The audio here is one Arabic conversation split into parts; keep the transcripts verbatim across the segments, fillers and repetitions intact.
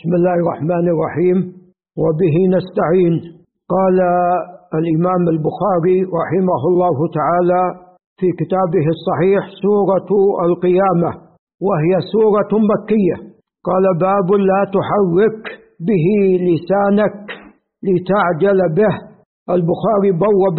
بسم الله الرحمن الرحيم، وبه نستعين. قال الإمام البخاري رحمه الله تعالى في كتابه الصحيح: سورة القيامة، وهي سورة مكية. قال: باب لا تحرك به لسانك لتعجل به. البخاري بوب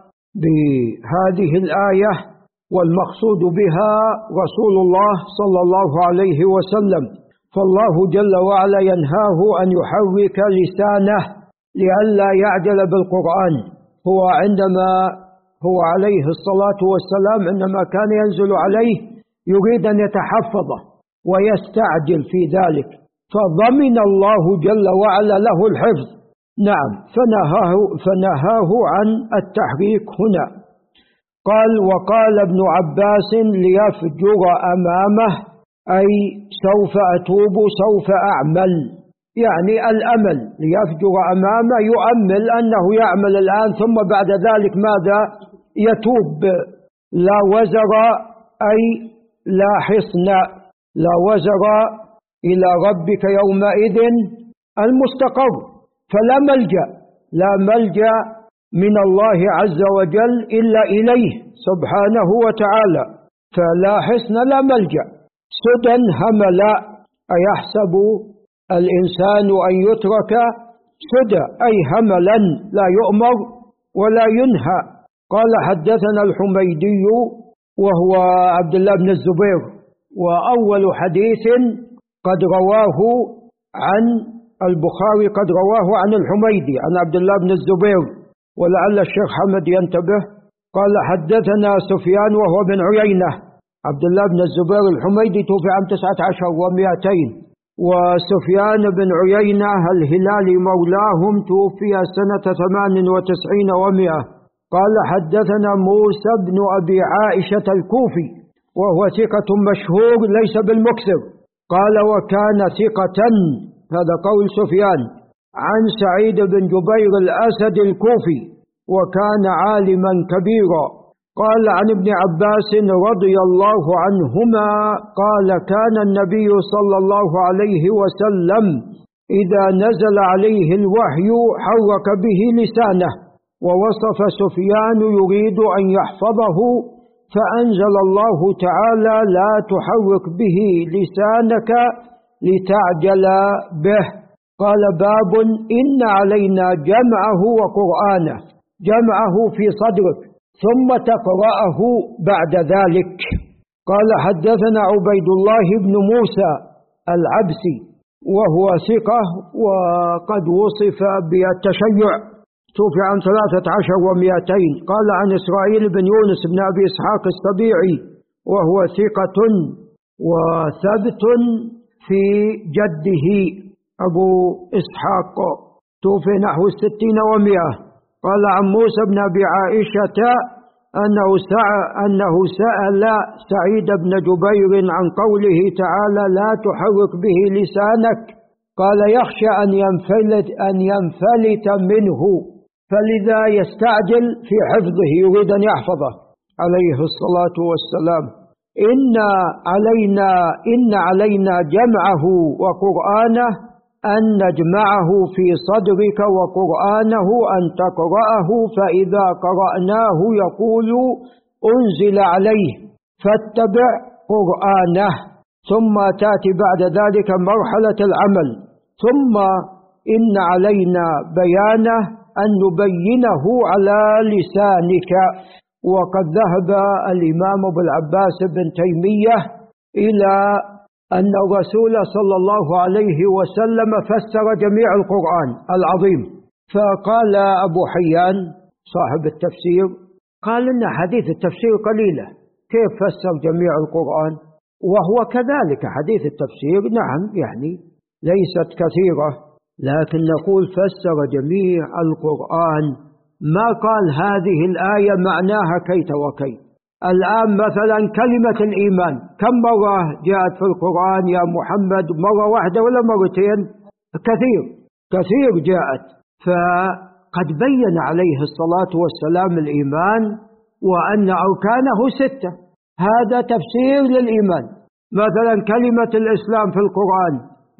بهذه الآية والمقصود بها رسول الله صلى الله عليه وسلم، فالله جل وعلا ينهاه أن يحرك لسانه لئلا يعجل بالقرآن. هو عندما هو عليه الصلاة والسلام عندما كان ينزل عليه يريد أن يتحفظه ويستعجل في ذلك، فضمن الله جل وعلا له الحفظ. نعم، فنهاه, فنهاه عن التحريك هنا. قال: وقال ابن عباس: ليفجر أمامه، أي سوف أتوب سوف أعمل، يعني الأمل. ليفجر أمامه يؤمل أنه يعمل الآن ثم بعد ذلك ماذا؟ يتوب. لا وزر أي لا حصن، لا وزر إلى ربك يومئذ المستقر، فلا ملجأ لا ملجأ من الله عز وجل إلا إليه سبحانه وتعالى، فلا حصن لا ملجأ. سدى هملا، أيحسب الإنسان أن يترك سدى، أي هملا لا يؤمر ولا ينهى. قال: حدثنا الحميدي وهو عبد الله بن الزبير، وأول حديث قد رواه عن البخاري قد رواه عن الحميدي عن عبد الله بن الزبير، ولعل الشيخ حمد ينتبه. قال: حدثنا سفيان وهو بن عيينة. عبد الله بن الزبير الحميدي توفي عام تسعة عشر ومئتين، وسفيان بن عيينة الهلالي مولاهم توفي سنة ثمان وتسعين ومئة. قال: حدثنا موسى بن أبي عائشة الكوفي، وهو ثقة مشهور ليس بالمكثر. قال: وكان ثقة، هذا قول سفيان، عن سعيد بن جبير الأسد الكوفي، وكان عالما كبيرا. قال: عن ابن عباس رضي الله عنهما قال: كان النبي صلى الله عليه وسلم إذا نزل عليه الوحي حرك به لسانه. ووصف سفيان يريد أن يحفظه فأنزل الله تعالى: لا تحرك به لسانك لتعجل به. قال: باب إن علينا جمعه وقرآنه، جمعه في صدرك ثم تقرأه بعد ذلك. قال: حدثنا عبيد الله بن موسى العبسي، وهو ثقة وقد وصف بالتشيع، توفي عن ثلاثة عشر ومئتين. قال: عن إسرائيل بن يونس بن أبي إسحاق السبيعي، وهو ثقة وثبت في جده أبو إسحاق، توفي نحو الستين ومئة. قال: عن موسى بن أبي عائشة أنه سأل, أنه سأل سعيد بن جبير عن قوله تعالى: لا تحرك به لسانك. قال: يخشى أن ينفلت, أن ينفلت منه، فلذا يستعجل في حفظه، يريد أن يحفظه عليه الصلاة والسلام. إن علينا, إن علينا جمعه وقرآنه، أن نجمعه في صدرك، وقرآنه أن تقرأه، فإذا قرأناه يقول أنزل عليه فاتبع قرآنه، ثم تأتي بعد ذلك مرحلة العمل، ثم إن علينا بيانه، أن نبينه على لسانك. وقد ذهب الإمام أبو العباس بن تيمية إلى أن الرسول صلى الله عليه وسلم فسر جميع القرآن العظيم، فقال أبو حيان صاحب التفسير، قال إن حديث التفسير قليلة، كيف فسر جميع القرآن؟ وهو كذلك حديث التفسير نعم يعني ليست كثيرة، لكن نقول فسر جميع القرآن، ما قال هذه الآية معناها كيت وكيت. الآن مثلا كلمة الإيمان كم مرة جاءت في القرآن يا محمد؟ مرة واحدة ولا مرتين؟ كثير كثير جاءت. فقد بين عليه الصلاة والسلام الإيمان وأن أركانه ستة، هذا تفسير للإيمان. مثلا كلمة الإسلام في القرآن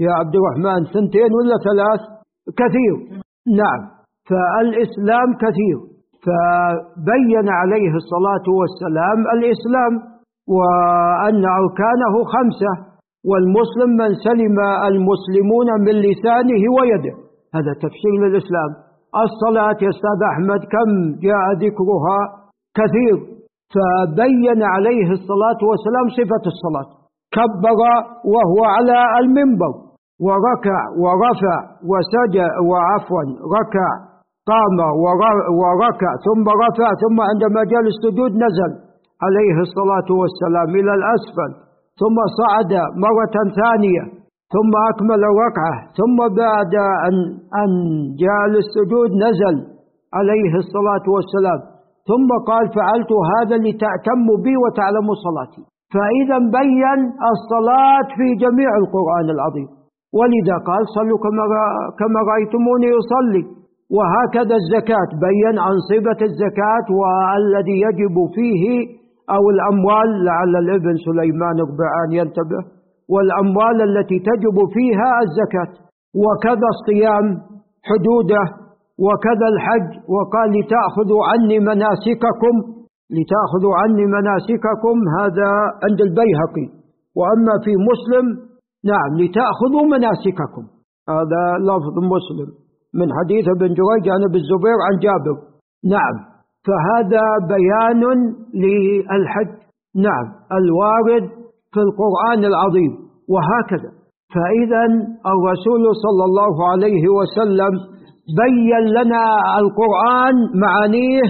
يا عبد الرحمن؟ ثنتين ولا ثلاث؟ كثير. نعم، فالإسلام كثير. فبين عليه الصلاة والسلام الإسلام وأن أركانه خمسة، والمسلم من سلم المسلمون من لسانه ويده. هذا تفسير للإسلام. الصلاة يا أستاذ أحمد كم جاء ذكرها؟ كثير. فبين عليه الصلاة والسلام صفة الصلاة، كبر وهو على المنبر، وركع ورفع وسجد، وعفوا ركع قام وركع ثم رفع، ثم عندما جاء السجود نزل عليه الصلاة والسلام إلى الأسفل، ثم صعد مرة ثانية، ثم أكمل الركعة، ثم بعد أن أن جاء السجود نزل عليه الصلاة والسلام، ثم قال فعلت هذا لتأتموا بي وتعلموا صلاتي. فإذا بين الصلاة في جميع القرآن العظيم، ولذا قال صلوا كما رأيتموني يصلي. وهكذا الزكاة بين عن صفة الزكاة والذي يجب فيه، أو الأموال، لعل الابن سليمان الربعان ينتبه، والأموال التي تجب فيها الزكاة. وكذا الصيام حدوده، وكذا الحج، وقال لتأخذوا عني مناسككم، لتأخذوا عني مناسككم، هذا عند البيهقي. وأما في مسلم نعم لتأخذوا مناسككم، هذا لفظ مسلم من حديث ابن جريج عن ابن الزبير عن جابر. نعم، فهذا بيان للحج نعم الوارد في القرآن العظيم. وهكذا فإذا الرسول صلى الله عليه وسلم بين لنا القرآن معانيه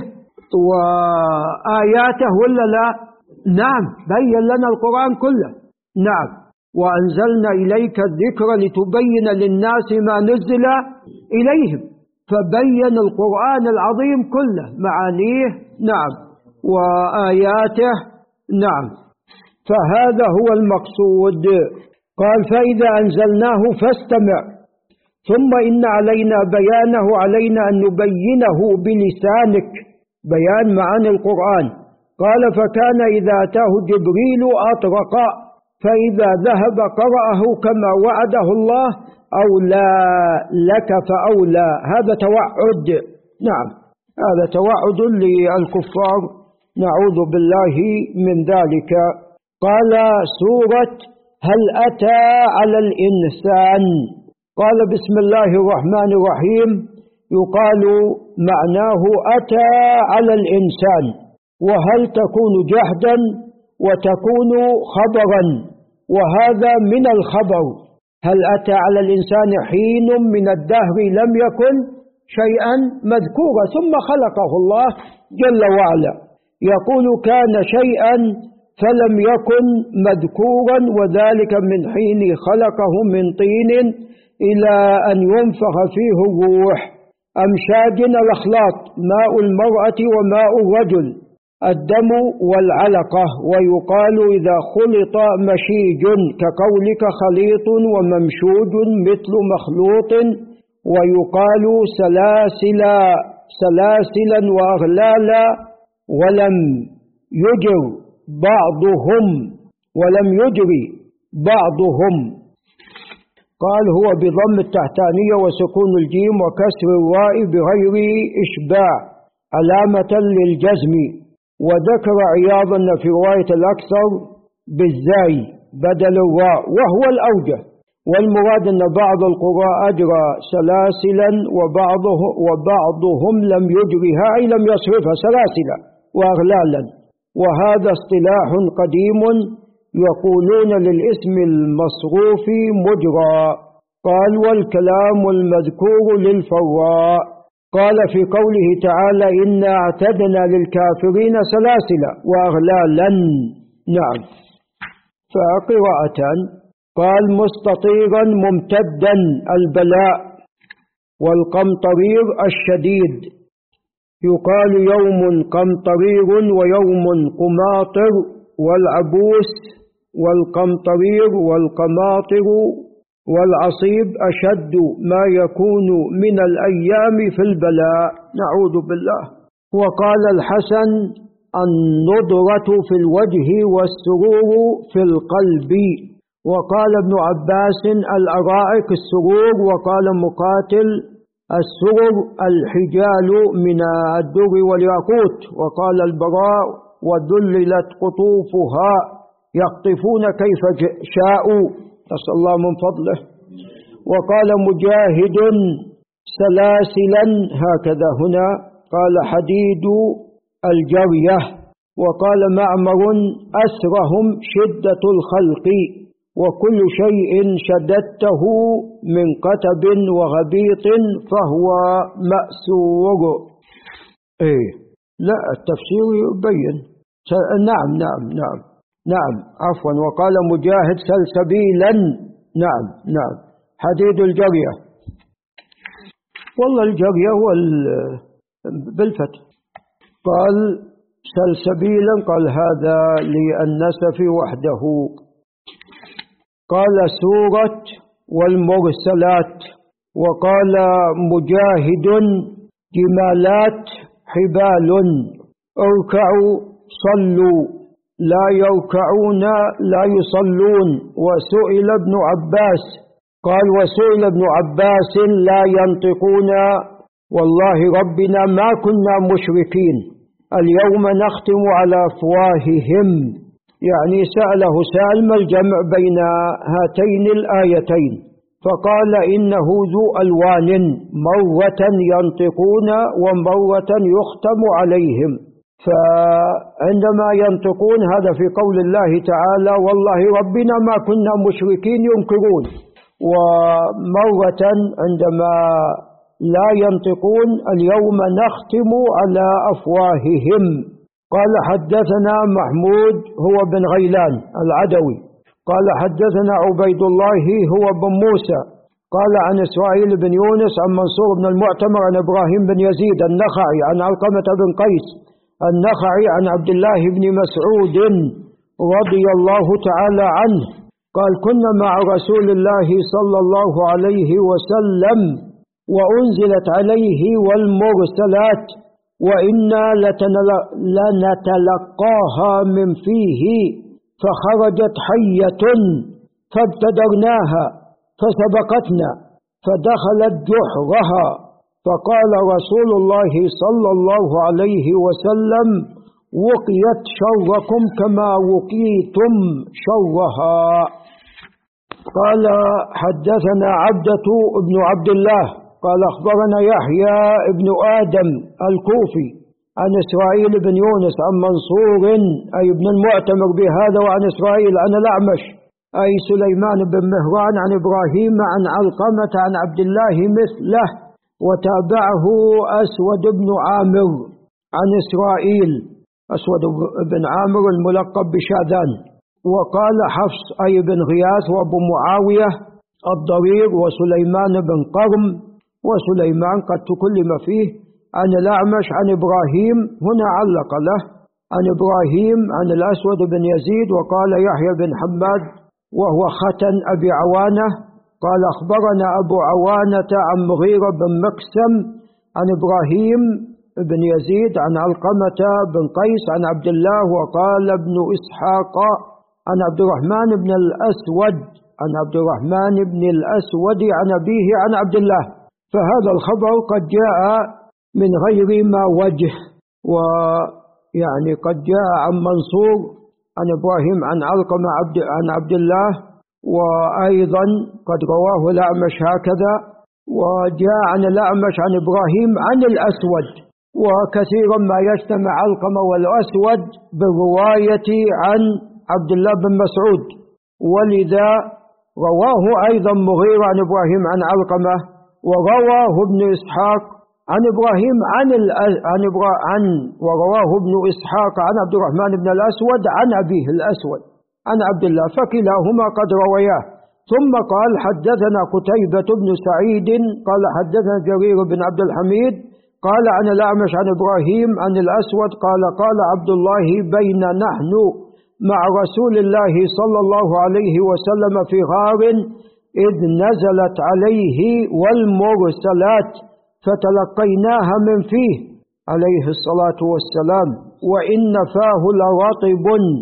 وآياته ولا لا؟ نعم، بين لنا القرآن كله. نعم، وأنزلنا إليك الذكر لتبين للناس ما نزل إليهم. فبين القرآن العظيم كله معانيه نعم وآياته. نعم، فهذا هو المقصود. قال فإذا أنزلناه فاستمع ثم إن علينا بيانه، علينا أن نبينه بلسانك، بيان معاني القرآن. قال فكان إذا أتاه جبريل أطرق، فإذا ذهب قرأه كما وعده الله، أولى لك فأولى. هذا توعد. نعم، هذا توعد للكفار، نعوذ بالله من ذلك. قال سورة هل أتى على الإنسان. قال بسم الله الرحمن الرحيم، يقال معناه أتى على الإنسان، وهل تكون جهدا وتكون خبرا، وهذا من الخبر. هل أتى على الإنسان حين من الدهر لم يكن شيئا مذكورا، ثم خلقه الله جل وعلا. يقول كان شيئا فلم يكن مذكورا، وذلك من حين خلقه من طين إلى أن ينفخ فيه الروح. أمشاج الأخلاط، ماء المرأة وماء الرجل، الدم والعلقة. ويقال إذا خلط مشيج، كقولك خليط وممشوج مثل مخلوط. ويقال سلاسلا سلاسلا وأغلالا، ولم يجر بعضهم ولم يجري بعضهم. قال هو بضم التحتانية وسكون الجيم وكسر الراء بغير إشباع علامة للجزم. وذكر عياضا في رواية الأكثر بالزاي بدل الراء وهو الأوجه. والمراد أن بعض القراء أجرى سلاسلا وبعضه وبعضهم لم يجرها، أي لم يصرفها سلاسلا وأغلالا. وهذا اصطلاح قديم يقولون للاسم المصروف مجرى. قال والكلام المذكور للفراء. قال في قوله تعالى إنا اعتدنا للكافرين سلاسلا وأغلالا. نعم، فقراءة. قال مستطيرا ممتدا البلاء، والقمطرير الشديد. يقال يوم قمطرير ويوم قماطر، والعبوس والقمطرير والقماطر والعصيب أشد ما يكون من الأيام في البلاء، نعوذ بالله. وقال الحسن النضرة في الوجه والسرور في القلب. وقال ابن عباس الأرائك السرور، وقال مقاتل السرر الحجال من الدر والياقوت، وقال البراء وذللت قطوفها يقطفون كيف شاءوا، نسأل الله من فضله. وقال مجاهد سلاسلا هكذا هنا، قال حديد الجرية. وقال معمر أسرهم شدة الخلق، وكل شيء شددته من قتب وغبيط فهو مأسور. إيه لا التفسير يبين. نعم نعم نعم نعم عفوا. وقال مجاهد سلسبيلا، نعم نعم حديد الجرية. والله الجرية هو بالفتح. قال سلسبيلا، قال هذا للنسف وحده. قال سورة والمرسلات. وقال مجاهد جمالات حبال، اركعوا صلوا لا يركعون لا يصلون. وسئل ابن عباس، قال وسئل ابن عباس لا ينطقون والله ربنا ما كنا مشركين اليوم نختم على أفواههم. يعني سأله سائل ما الجمع بين هاتين الآيتين، فقال إنه ذو ألوان، مرة ينطقون ومرة يختم عليهم. فعندما ينطقون هذا في قول الله تعالى والله ربنا ما كنا مشركين ينكرون، ومرة عندما لا ينطقون اليوم نختم على أفواههم. قال حدثنا محمود هو بن غيلان العدوي قال حدثنا عبيد الله هو بن موسى قال عن إسرائيل بن يونس عن منصور بن المعتمر عن إبراهيم بن يزيد النخعي عن علقمة بن قيس النخعي عن عبد الله بن مسعود رضي الله تعالى عنه قال كنا مع رسول الله صلى الله عليه وسلم وأنزلت عليه والمرسلات وإنا لنتلقاها من فيه فخرجت حية فابتدرناها فسبقتنا فدخلت جحرها فقال رسول الله صلى الله عليه وسلم وقيت شركم كما وقيتم شرها. قال حدثنا عبدة بن عبد الله قال أخبرنا يحيى بن آدم الكوفي عن إسرائيل بن يونس عن منصور أي بن المعتمر بهذا وعن إسرائيل عن الأعمش أي سليمان بن مهران عن إبراهيم عن علقمة عن عبد الله مثله وتابعه أسود بن عامر عن إسرائيل أسود بن عامر الملقب بشاذان. وقال حفص أي بن غياث وابو معاوية الضرير وسليمان بن قرم وسليمان قد تكلم فيه عن الأعمش عن إبراهيم هنا علق له عن إبراهيم عن الأسود بن يزيد. وقال يحيى بن حماد وهو ختن أبي عوانة قال أخبرنا أبو عوانة عن مغيرة بن مقسم عن إبراهيم بن يزيد عن علقمة بن قيس عن عبد الله. وقال ابن إسحاق عن عبد الرحمن بن الأسود عن عبد الرحمن بن الأسود عن أبيه عن عبد الله. فهذا الخبر قد جاء من غير ما وجه، ويعني قد جاء عن منصور عن إبراهيم عن علقمة عبد عن عبد الله، وأيضا قد رواه الأعمش هكذا، وجاء عن الأعمش عن إبراهيم عن الأسود. وكثيرا ما يجتمع علقمة والأسود بالرواية عن عبد الله بن مسعود، ولذا رواه أيضا مغيرة عن إبراهيم عن علقمة، ورواه ابن إسحاق عن إبراهيم عن عن عن ورواه ابن إسحاق عن عبد الرحمن بن الأسود عن أبيه الأسود عن عبد الله، فكلاهما قد روياه. ثم قال حدثنا قتيبة بن سعيد قال حدثنا جرير بن عبد الحميد قال عن الأعمش عن إبراهيم عن الأسود قال قال عبد الله بين نحن مع رسول الله صلى الله عليه وسلم في غار إذ نزلت عليه والمرسلات فتلقيناها من فيه عليه الصلاة والسلام وإن فاه لرطب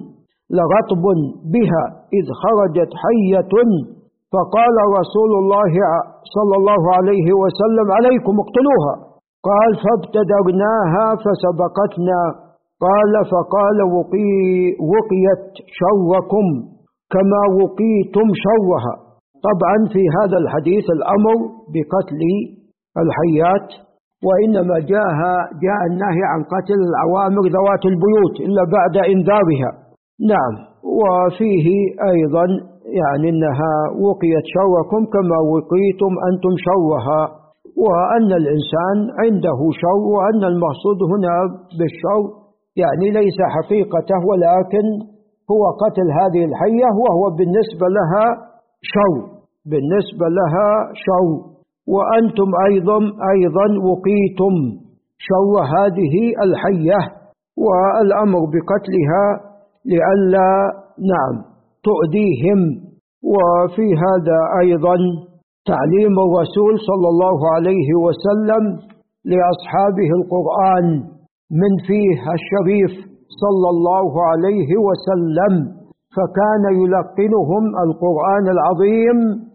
لرطب بها إذ خرجت حية فقال رسول الله صلى الله عليه وسلم عليكم اقتلوها. قال فابتدرناها فسبقتنا. قال فقال وقي وقيت شركم كما وقيتم شرها. طبعا في هذا الحديث الأمر بقتل الحيات، وإنما جاء جاء النهي عن قتل العوامر ذوات البيوت إلا بعد إنذارها. نعم. وفيه أيضا يعني أنها وقيت شركم كما وقيتم أنتم شرها، وأن الإنسان عنده شر، وأن المقصود هنا بالشر يعني ليس حقيقته ولكن هو قتل هذه الحية، وهو بالنسبة لها شر بالنسبة لها شر. وأنتم أيضا أيضا وقيتم شر هذه الحية، والأمر بقتلها لئلا نعم تؤذيهم. وفي هذا أيضا تعليم الرسول صلى الله عليه وسلم لأصحابه القرآن من فيه الشريف صلى الله عليه وسلم، فكان يلقنهم القرآن العظيم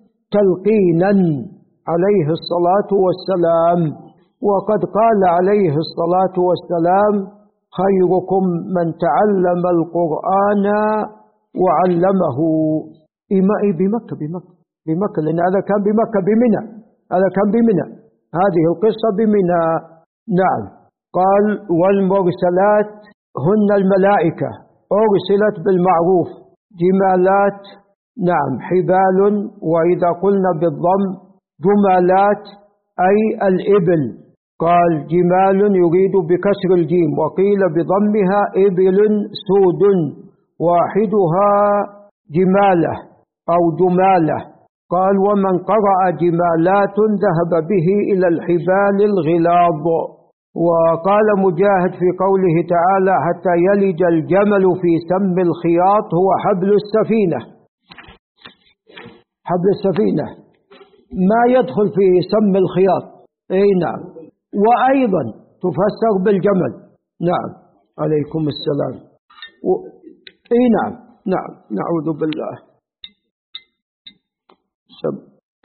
تلقينا عليه الصلاة والسلام. وقد قال عليه الصلاة والسلام خيركم من تعلم القرآن وعلمه. إيمائي بمكة بمكة بمكة لأن هذا كان بمكة بمنى هذا كان بمنى هذه القصة بمنى. نعم. قال والمرسلات هن الملائكة أرسلت بالمعروف جمالات نعم حبال، وإذا قلنا بالضم جمالات أي الإبل. قال جمال يريد بكسر الجيم، وقيل بضمها إبل سود واحدها جمالة أو جمالة. قال ومن قرأ جمالات ذهب به إلى الحبال الغلاظ. وقال مجاهد في قوله تعالى حتى يلج الجمل في سم الخياط هو حبل السفينة. حبل السفينة ما يدخل في سم الخياط. اي نعم. وأيضا تفسر بالجمل. نعم. عليكم السلام. و... اي نعم نعم نعوذ بالله. سب.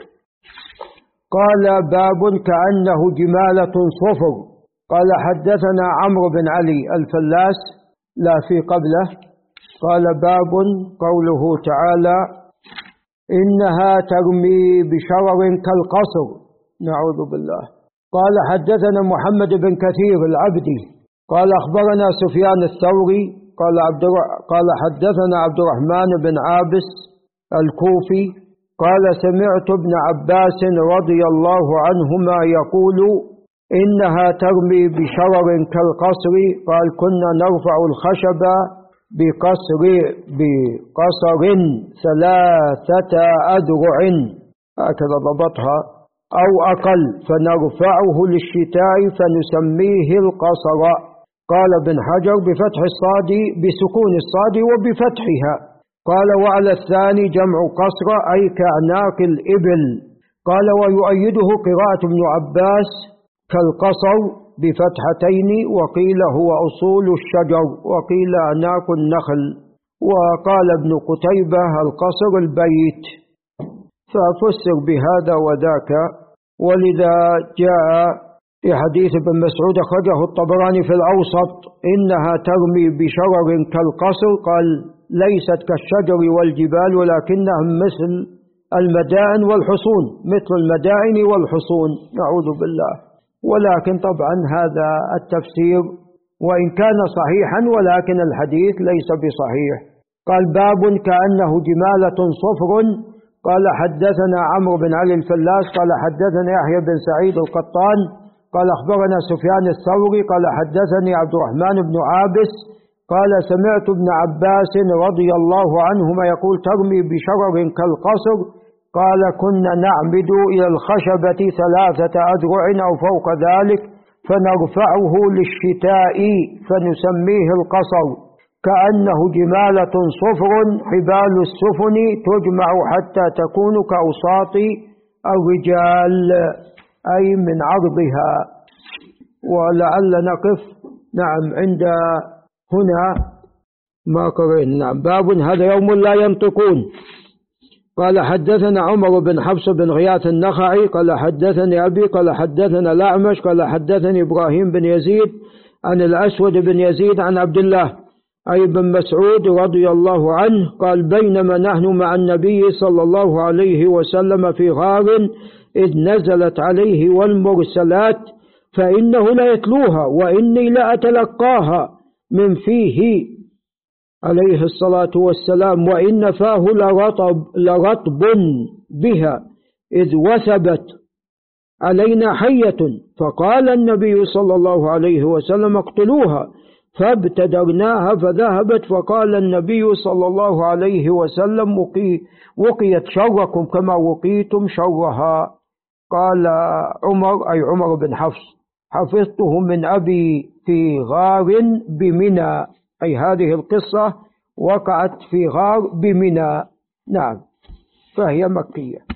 قال باب كأنه جمالة صفر. قال حدثنا عمرو بن علي الفلاس لا في قبله. قال باب قوله تعالى إنها ترمي بشرر كالقصر. نعوذ بالله. قال حدثنا محمد بن كثير العبدي قال أخبرنا سفيان الثوري قال عبد قال حدثنا عبد الرحمن بن عابس الكوفي قال سمعت ابن عباس رضي الله عنهما يقول إنها ترمي بشرر كالقصر. قال كنا نرفع الخشب بقصر بقصر ثلاثة أذرع هكذا ضبطها أو أقل، فنرفعه للشتاء فنسميه القصر. قال ابن حجر بفتح الصاد بسكون الصاد وبفتحها. قال وعلى الثاني جمع قصر أي كأعناق الإبل. قال ويؤيده قراءة ابن عباس كالقصر بفتحتين، وقيل هو أصول الشجر، وقيل أعناق النخل. وقال ابن قتيبة القصر البيت، ففسر بهذا وذاك. ولذا جاء في حديث ابن مسعود أخرجه الطبراني في الأوسط إنها ترمي بشرر كالقصر. قال ليست كالشجر والجبال ولكنها مثل المدائن والحصون مثل المدائن والحصون. نعوذ بالله. ولكن طبعا هذا التفسير وإن كان صحيحا ولكن الحديث ليس بصحيح. قال باب كأنه جمالة صفر. قال حدثنا عمرو بن علي الفلاس قال حدثنا يحيى بن سعيد القطان قال أخبرنا سفيان الثوري قال حدثني عبد الرحمن بن عابس قال سمعت ابن عباس رضي الله عنهما يقول ترمي بشرر كالقصر. قال كنا نعمد إلى الخشبة ثلاثة أذرع أو فوق ذلك فنرفعه للشتاء فنسميه القصر. كأنه جمالة صفر حبال السفن تجمع حتى تكون كأوساط الرجال أي من عرضها. ولعل نقف نعم عند هنا ما قرأنا. باب هذا يوم لا ينطقون. قال حدثنا عمر بن حفص بن غياث النخعي قال حدثني أبي قال حدثنا الأعمش قال حدثني إبراهيم بن يزيد عن الأسود بن يزيد عن عبد الله أي بن مسعود رضي الله عنه قال بينما نحن مع النبي صلى الله عليه وسلم في غار إذ نزلت عليه والمرسلات فإنه لا يتلوها وإني لأتلقاها من فيه عليه الصلاة والسلام وإن فاه لرطب, لرطب بها إذ وثبت علينا حية فقال النبي صلى الله عليه وسلم اقتلوها فابتدرناها فذهبت فقال النبي صلى الله عليه وسلم وقي وقيت شركم كما وقيتم شرها. قال عمر أي عمر بن حفص حفظته من أبي في غار بمنى أي هذه القصة وقعت في غار بمنى. نعم فهي مكية.